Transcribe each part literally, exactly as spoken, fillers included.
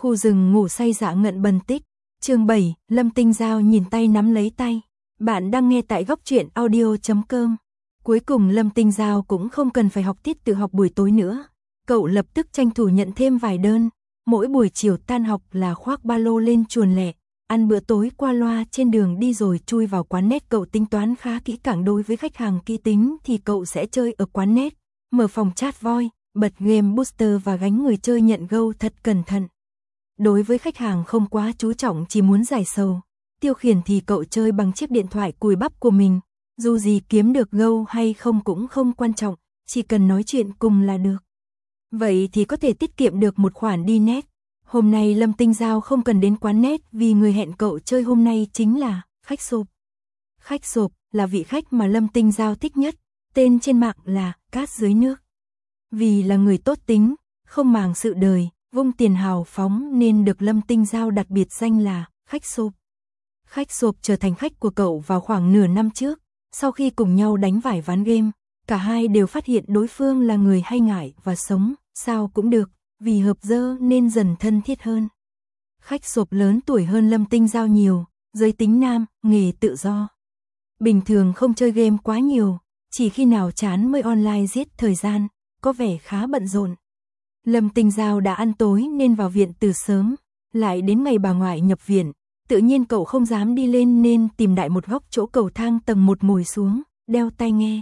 Khu rừng ngủ say dạ ngận bần tích. Chương bảy, Lâm Tinh Giao nhìn tay nắm lấy tay. Bạn đang nghe tại góc truyện audio chấm com. Cuối cùng Lâm Tinh Giao cũng không cần phải học tiết tự học buổi tối nữa. Cậu lập tức tranh thủ nhận thêm vài đơn. Mỗi buổi chiều tan học là khoác ba lô lên chuồn lẹ, ăn bữa tối qua loa trên đường đi rồi chui vào quán net. Cậu tính toán khá kỹ càng, đối với khách hàng kỹ tính thì cậu sẽ chơi ở quán net, mở phòng chat voice, bật game booster và gánh người chơi nhận gâu thật cẩn thận. Đối với khách hàng không quá chú trọng, chỉ muốn giải sầu, tiêu khiển thì cậu chơi bằng chiếc điện thoại cùi bắp của mình. Dù gì kiếm được gâu hay không cũng không quan trọng, chỉ cần nói chuyện cùng là được. Vậy thì có thể tiết kiệm được một khoản đi net. Hôm nay Lâm Tinh Giao không cần đến quán net vì người hẹn cậu chơi hôm nay chính là khách sộp. Khách sộp là vị khách mà Lâm Tinh Giao thích nhất, tên trên mạng là Cát Dưới Nước. Vì là người tốt tính, không màng sự đời, vung tiền hào phóng nên được Lâm Tinh Giao đặt biệt danh là khách sộp. Khách sộp trở thành khách của cậu vào khoảng nửa năm trước, sau khi cùng nhau đánh vài ván game, cả hai đều phát hiện đối phương là người hay ngại và sống sao cũng được, vì hợp dơ nên dần thân thiết hơn. Khách sộp lớn tuổi hơn Lâm Tinh Giao nhiều, giới tính nam, nghề tự do. Bình thường không chơi game quá nhiều, chỉ khi nào chán mới online giết thời gian, có vẻ khá bận rộn. Lâm Tinh Giao đã ăn tối nên vào viện từ sớm, lại đến ngày bà ngoại nhập viện, tự nhiên cậu không dám đi lên nên tìm đại một góc chỗ cầu thang tầng một ngồi xuống, đeo tai nghe.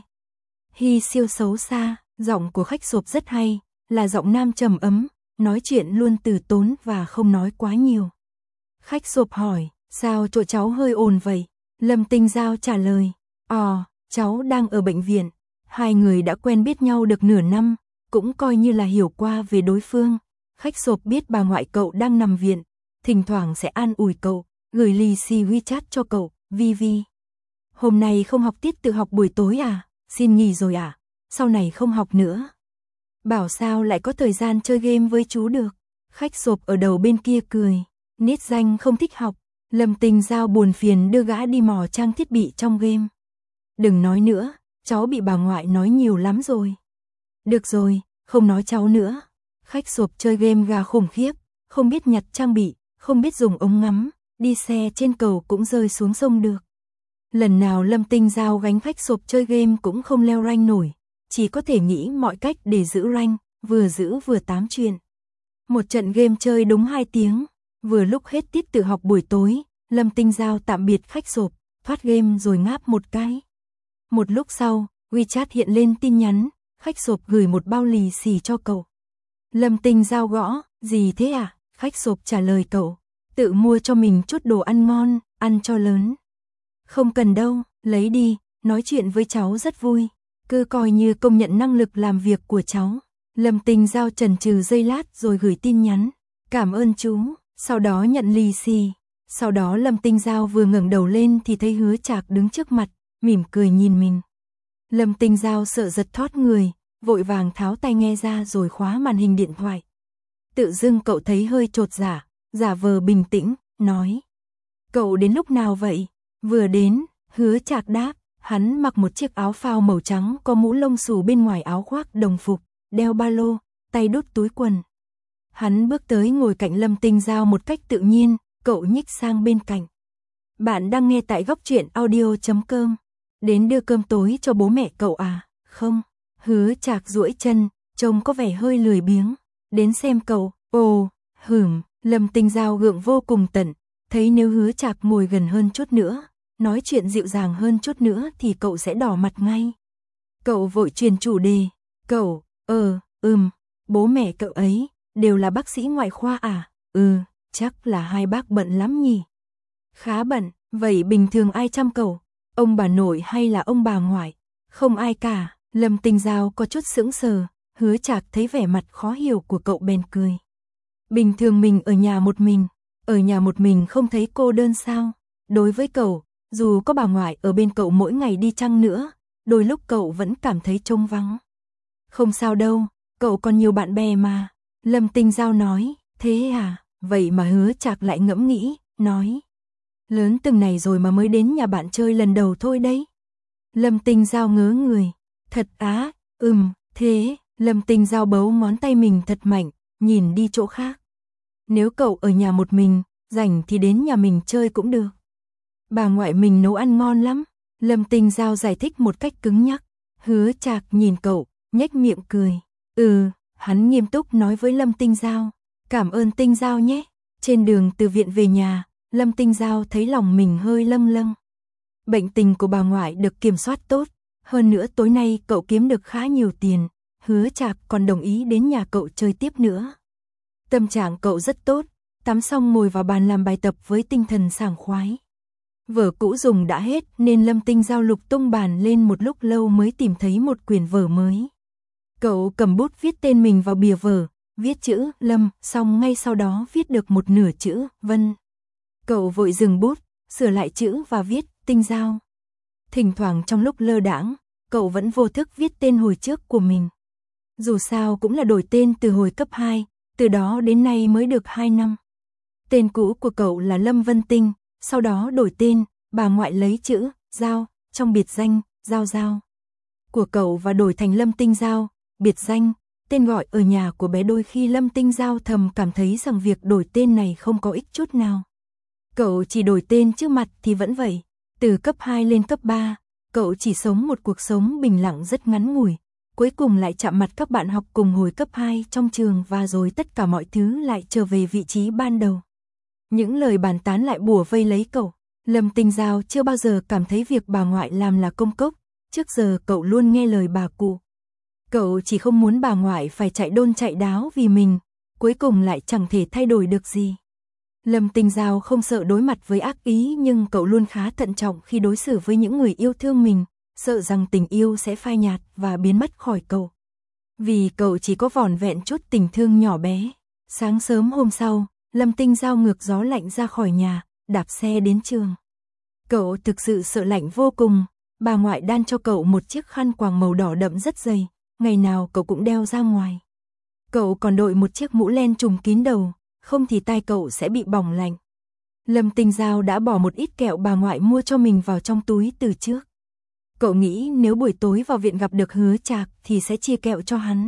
Hi siêu xấu xa, giọng của khách sộp rất hay, là giọng nam trầm ấm, nói chuyện luôn từ tốn và không nói quá nhiều. Khách sộp hỏi, sao chỗ cháu hơi ồn vậy? Lâm Tinh Giao trả lời, Ồ, cháu đang ở bệnh viện. Hai người đã quen biết nhau được nửa năm, cũng coi như là hiểu qua về đối phương. Khách sộp biết bà ngoại cậu đang nằm viện, thỉnh thoảng sẽ an ủi cậu, gửi lì xì WeChat cho cậu, vi vi. Hôm nay không học tiết tự học buổi tối à? Xin nghỉ rồi à? Sau này không học nữa. Bảo sao lại có thời gian chơi game với chú được. Khách sộp ở đầu bên kia cười, nít danh không thích học. Lâm Tinh Giao buồn phiền đưa gã đi mò trang thiết bị trong game. Đừng nói nữa, cháu bị bà ngoại nói nhiều lắm rồi. Được rồi, không nói cháu nữa. Khách sộp chơi game gà khủng khiếp, không biết nhặt trang bị, không biết dùng ống ngắm, đi xe trên cầu cũng rơi xuống sông được. Lần nào Lâm Tinh Giao gánh khách sộp chơi game cũng không leo rank nổi, chỉ có thể nghĩ mọi cách để giữ rank, vừa giữ vừa tám chuyện. Một trận game chơi đúng hai tiếng, vừa lúc hết tiết tự học buổi tối, Lâm Tinh Giao tạm biệt khách sộp, thoát game rồi ngáp một cái. Một lúc sau, WeChat hiện lên tin nhắn, khách sộp gửi một bao lì xì cho cậu. Lâm Tinh Giao gõ, gì thế à? Khách sộp trả lời cậu, tự mua cho mình chút đồ ăn ngon, ăn cho lớn. Không cần đâu, lấy đi, nói chuyện với cháu rất vui, cứ coi như công nhận năng lực làm việc của cháu. Lâm Tinh Giao chần chừ giây lát rồi gửi tin nhắn, cảm ơn chú, sau đó nhận lì xì. Sau đó Lâm Tinh Giao vừa ngẩng đầu lên thì thấy Hứa Trạc đứng trước mặt, mỉm cười nhìn mình. Lâm Tinh Giao sợ giật thót người, vội vàng tháo tai nghe ra rồi khóa màn hình điện thoại. Tự dưng cậu thấy hơi chột dạ, giả vờ bình tĩnh, nói. Cậu đến lúc nào vậy? Vừa đến, Hứa Trạc đáp, hắn mặc một chiếc áo phao màu trắng có mũ lông xù bên ngoài áo khoác đồng phục, đeo ba lô, tay đút túi quần. Hắn bước tới ngồi cạnh Lâm Tinh Giao một cách tự nhiên, cậu nhích sang bên cạnh. Bạn đang nghe tại góc truyện audio chấm com. Đến đưa cơm tối cho bố mẹ cậu à? Không. Hứa Trạc duỗi chân, trông có vẻ hơi lười biếng. Đến xem cậu. Ồ, hửm. Lâm Tinh Giao gượng vô cùng tận, thấy nếu Hứa Trạc ngồi gần hơn chút nữa, nói chuyện dịu dàng hơn chút nữa thì cậu sẽ đỏ mặt ngay. Cậu vội truyền chủ đề. Cậu, ờ, ừm, bố mẹ cậu ấy đều là bác sĩ ngoại khoa à? Ừ, chắc là hai bác bận lắm nhỉ. Khá bận, vậy bình thường ai chăm cậu? Ông bà nội hay là ông bà ngoại? Không ai cả. Lâm Tinh Giao có chút sững sờ, Hứa Trạc thấy vẻ mặt khó hiểu của cậu bèn cười. Bình thường mình ở nhà một mình, ở nhà một mình không thấy cô đơn sao? Đối với cậu, dù có bà ngoại ở bên cậu mỗi ngày đi chăng nữa, đôi lúc cậu vẫn cảm thấy trống vắng. Không sao đâu, cậu còn nhiều bạn bè mà. Lâm Tinh Giao nói, thế à? Vậy mà Hứa Trạc lại ngẫm nghĩ, nói. Lớn từng này rồi mà mới đến nhà bạn chơi lần đầu thôi đấy. Lâm Tinh Giao ngớ người. Thật á, ừm, thế. Lâm Tinh Giao bấu ngón tay mình thật mạnh, nhìn đi chỗ khác. Nếu cậu ở nhà một mình, rảnh thì đến nhà mình chơi cũng được. Bà ngoại mình nấu ăn ngon lắm. Lâm Tinh Giao giải thích một cách cứng nhắc. Hứa Trạc nhìn cậu, nhếch miệng cười. Ừ, hắn nghiêm túc nói với Lâm Tinh Giao. Cảm ơn Tinh Giao nhé. Trên đường từ viện về nhà, Lâm Tinh Giao thấy lòng mình hơi lâng lâng. Bệnh tình của bà ngoại được kiểm soát tốt. Hơn nữa tối nay cậu kiếm được khá nhiều tiền. Hứa Trạc còn đồng ý đến nhà cậu chơi tiếp nữa. Tâm trạng cậu rất tốt. Tắm xong ngồi vào bàn làm bài tập với tinh thần sảng khoái. Vở cũ dùng đã hết nên Lâm Tinh Giao lục tung bàn lên một lúc lâu mới tìm thấy một quyển vở mới. Cậu cầm bút viết tên mình vào bìa vở, viết chữ Lâm, xong ngay sau đó viết được một nửa chữ Vân. Cậu vội dừng bút, sửa lại chữ và viết Tinh Giao. Thỉnh thoảng trong lúc lơ đãng, cậu vẫn vô thức viết tên hồi trước của mình. Dù sao cũng là đổi tên từ hồi cấp hai, từ đó đến nay mới được hai năm. Tên cũ của cậu là Lâm Vân Tinh, sau đó đổi tên, bà ngoại lấy chữ Giao trong biệt danh Giao Giao của cậu và đổi thành Lâm Tinh Giao, biệt danh, tên gọi ở nhà của bé. Đôi khi Lâm Tinh Giao thầm cảm thấy rằng việc đổi tên này không có ích chút nào. Cậu chỉ đổi tên trước mặt thì vẫn vậy. Từ cấp hai lên cấp ba, cậu chỉ sống một cuộc sống bình lặng rất ngắn ngủi. Cuối cùng lại chạm mặt các bạn học cùng hồi cấp hai trong trường và rồi tất cả mọi thứ lại trở về vị trí ban đầu. Những lời bàn tán lại bủa vây lấy cậu. Lâm Tinh Giao chưa bao giờ cảm thấy việc bà ngoại làm là công cốc. Trước giờ cậu luôn nghe lời bà cụ. Cậu chỉ không muốn bà ngoại phải chạy đôn chạy đáo vì mình. Cuối cùng lại chẳng thể thay đổi được gì. Lâm Tinh Giao không sợ đối mặt với ác ý nhưng cậu luôn khá thận trọng khi đối xử với những người yêu thương mình. Sợ rằng tình yêu sẽ phai nhạt và biến mất khỏi cậu. Vì cậu chỉ có vỏn vẹn chút tình thương nhỏ bé. Sáng sớm hôm sau, Lâm Tinh Giao ngược gió lạnh ra khỏi nhà, đạp xe đến trường. Cậu thực sự sợ lạnh vô cùng. Bà ngoại đan cho cậu một chiếc khăn quàng màu đỏ đậm rất dày, ngày nào cậu cũng đeo ra ngoài. Cậu còn đội một chiếc mũ len trùm kín đầu, không thì tai cậu sẽ bị bỏng lạnh. Lâm Tinh Giao đã bỏ một ít kẹo bà ngoại mua cho mình vào trong túi từ trước. Cậu nghĩ nếu buổi tối vào viện gặp được Hứa Trạc thì sẽ chia kẹo cho hắn.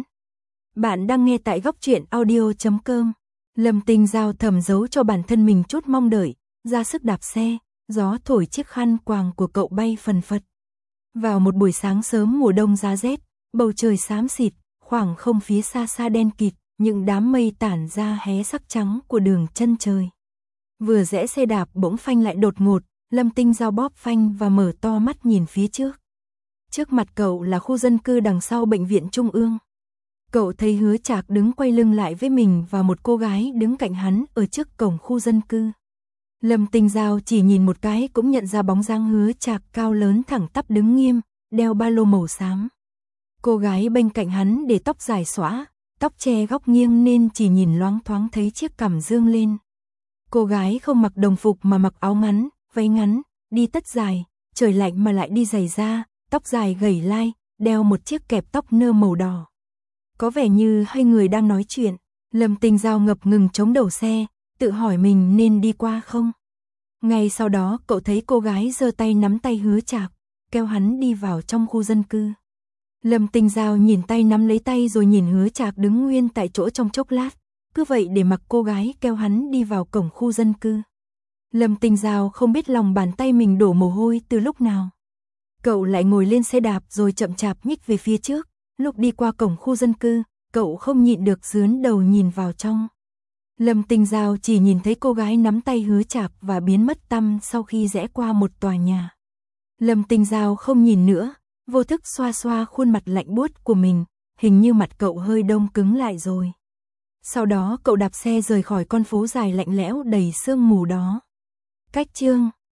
Bạn đang nghe tại góc truyện audio chấm com. Lâm Tinh Giao thầm giấu cho bản thân mình chút mong đợi, ra sức đạp xe, gió thổi chiếc khăn quàng của cậu bay phần phật. Vào một buổi sáng sớm mùa đông giá rét, bầu trời xám xịt, khoảng không phía xa xa đen kịt, những đám mây tản ra hé sắc trắng của đường chân trời. Vừa rẽ xe đạp bỗng phanh lại đột ngột, Lâm Tinh Giao bóp phanh và mở to mắt nhìn phía trước. Trước mặt cậu là khu dân cư đằng sau bệnh viện Trung ương. Cậu thấy Hứa Trạc đứng quay lưng lại với mình và một cô gái đứng cạnh hắn ở trước cổng khu dân cư. Lâm Tinh Giao chỉ nhìn một cái cũng nhận ra bóng dáng Hứa Trạc cao lớn thẳng tắp đứng nghiêm, đeo ba lô màu xám. Cô gái bên cạnh hắn để tóc dài xõa, tóc che góc nghiêng nên chỉ nhìn loáng thoáng thấy chiếc cằm dương lên. Cô gái không mặc đồng phục mà mặc áo ngắn, váy ngắn, đi tất dài, trời lạnh mà lại đi giày da, tóc dài gầy lai, đeo một chiếc kẹp tóc nơ màu đỏ. Có vẻ như hai người đang nói chuyện. Lâm Tinh Giao ngập ngừng chống đầu xe, tự hỏi mình nên đi qua không. Ngay sau đó cậu thấy cô gái giơ tay nắm tay Hứa Trạc, kéo hắn đi vào trong khu dân cư. Lâm Tinh Giao nhìn tay nắm lấy tay rồi nhìn Hứa Trạc đứng nguyên tại chỗ trong chốc lát, cứ vậy để mặc cô gái kéo hắn đi vào cổng khu dân cư. Lâm Tinh Giao không biết lòng bàn tay mình đổ mồ hôi từ lúc nào. Cậu lại ngồi lên xe đạp rồi chậm chạp nhích về phía trước. Lúc đi qua cổng khu dân cư, cậu không nhịn được dướn đầu nhìn vào trong. Lâm Tinh Giao chỉ nhìn thấy cô gái nắm tay Hứa Trạc và biến mất tăm sau khi rẽ qua một tòa nhà. Lâm Tinh Giao không nhìn nữa, vô thức xoa xoa khuôn mặt lạnh buốt của mình, hình như mặt cậu hơi đông cứng lại rồi. Sau đó cậu đạp xe rời khỏi con phố dài lạnh lẽo đầy sương mù đó. Cách chương